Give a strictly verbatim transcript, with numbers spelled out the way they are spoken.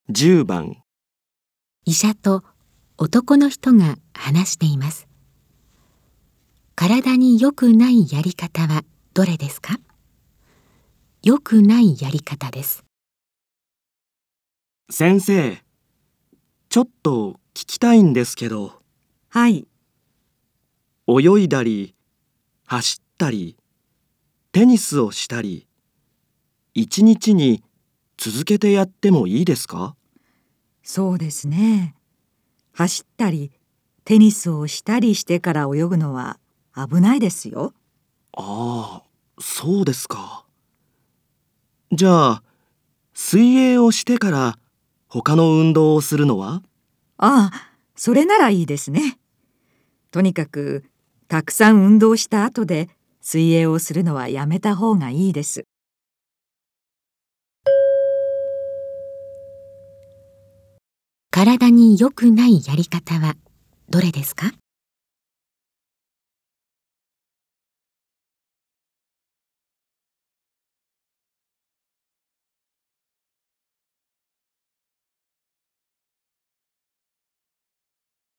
じゅうばん。 医者と男の人が話しています。体に良くないやり方はどれですか？良くないやり方です。 先生、ちょっと聞きたいんですけど、 はい。 泳いだり、走ったり、テニスをしたり、一日に続けてやってもいいですか？ そうですね。走ったり、テニスをしたりしてから泳ぐのは危ないですよ。 ああ、そうですか。じゃあ、水泳をしてから他の運動をするのは？ ああ、それならいいですね。とにかく、たくさん運動した後で水泳をするのはやめた方がいいです。 体に良くないやり方はどれですか？